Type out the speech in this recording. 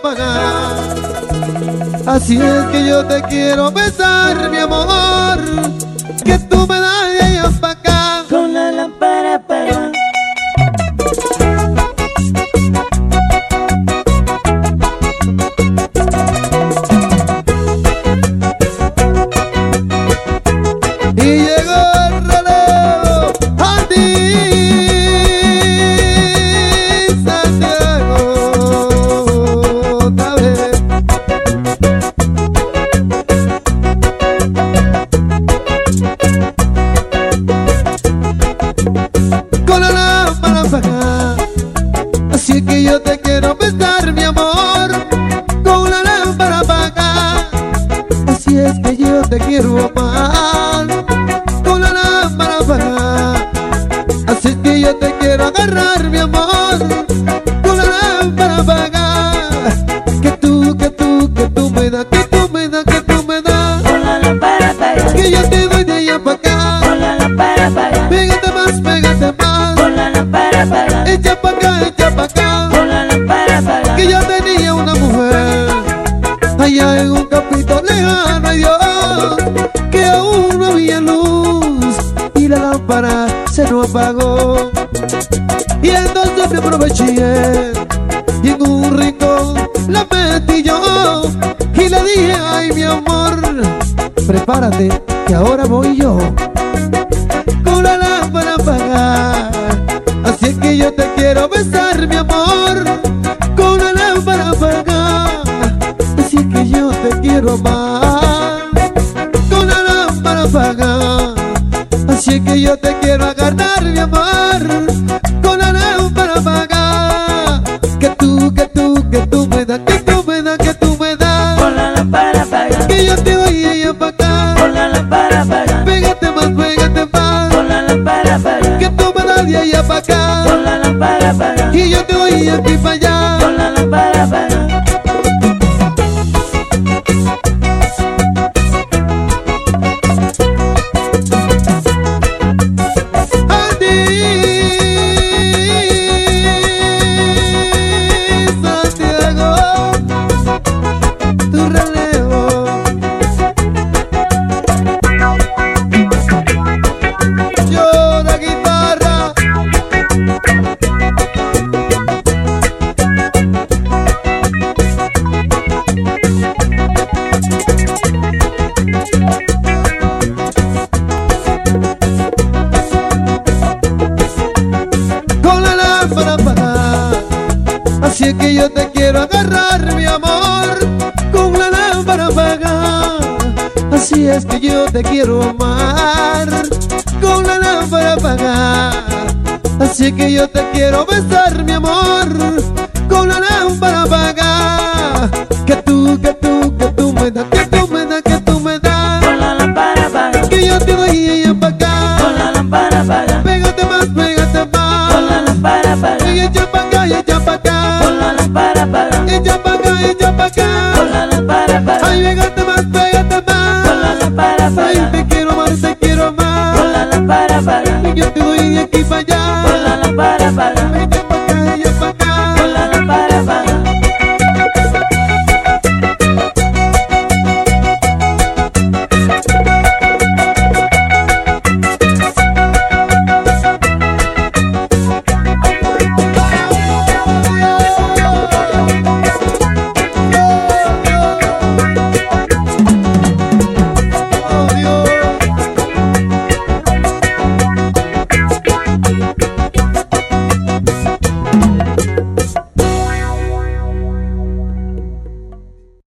apagar. Así es que yo te quiero besar, mi amor, que tú me das de allá para acá. Con la lámpara apagada. Y llegó el relevo a ti, Santiago, otra vez. Con la lámpara apagada, así que yo te quiero besar, mi amor, con la lámpara apagada. Así es que yo te quiero amar, con la lámpara apagada. Así es que yo te quiero agarrar, mi amor, con la lámpara apagada. Que tú me das, que tú me das, que tú me das. Con la lámpara apagada. Que yo te doy de allá para acá. Con la lámpara apagada. Pégate más, pégate más. Con la lámpara apagada. Echa pa' acá, echa pa' acá. Con la lámpara apagada. Que yo tenía una mujer allá en un campito lejano, ay Dios, que aún no había luz y la lámpara se nos apagó. Y entonces me aproveché y en un rincón la metí yo y le dije, ay mi amor, prepárate que ahora voy yo con la lámpara apagada. Así es que yo te quiero besar, mi amor, con la lámpara apagada. Así es que yo te quiero amar, con la lámpara apagada. Así es que yo te quiero agarrar, mi amor, con la lámpara apagada. Que tú me das, que tú me das, que tú me das. Con la lámpara apagada. Que yo te doy allá para acá. Con la lámpara apagada. Pégate más, pégate más. Con la lámpara apagada. Que tú me das de allá para acá. Con la lámpara apagada. Y yo te doy aquí para allá. Con la lámpara apagada. A ti, Santiago, tu relevo. Yo la guitarra. Con la lámpara apagada. Así es que yo te quiero agarrar, mi amor, con la lámpara apagada. Así es que yo te quiero amar, con la lámpara apagada. Así que yo te quiero besar, mi amor, con la lámpara apagada. Que tú me das, que tú me das, que tú me das. Con la lámpara apagada. Que yo te doy allá para acá. Con la lámpara apagada. Pégate más, pégate más. Con la lámpara apagada. Y echa pa' acá, y echa pa' acá. Con la lámpara apagada. Echa pa' acá, echa pa' acá. Con la lámpara apagada. Ay, pégate más, pégate más. Con la lámpara Ay, apagada. te quiero amar, te quiero amar. Con la lámpara apagada. Y yo te doy de aquí para allá. Con la lámpara apagada.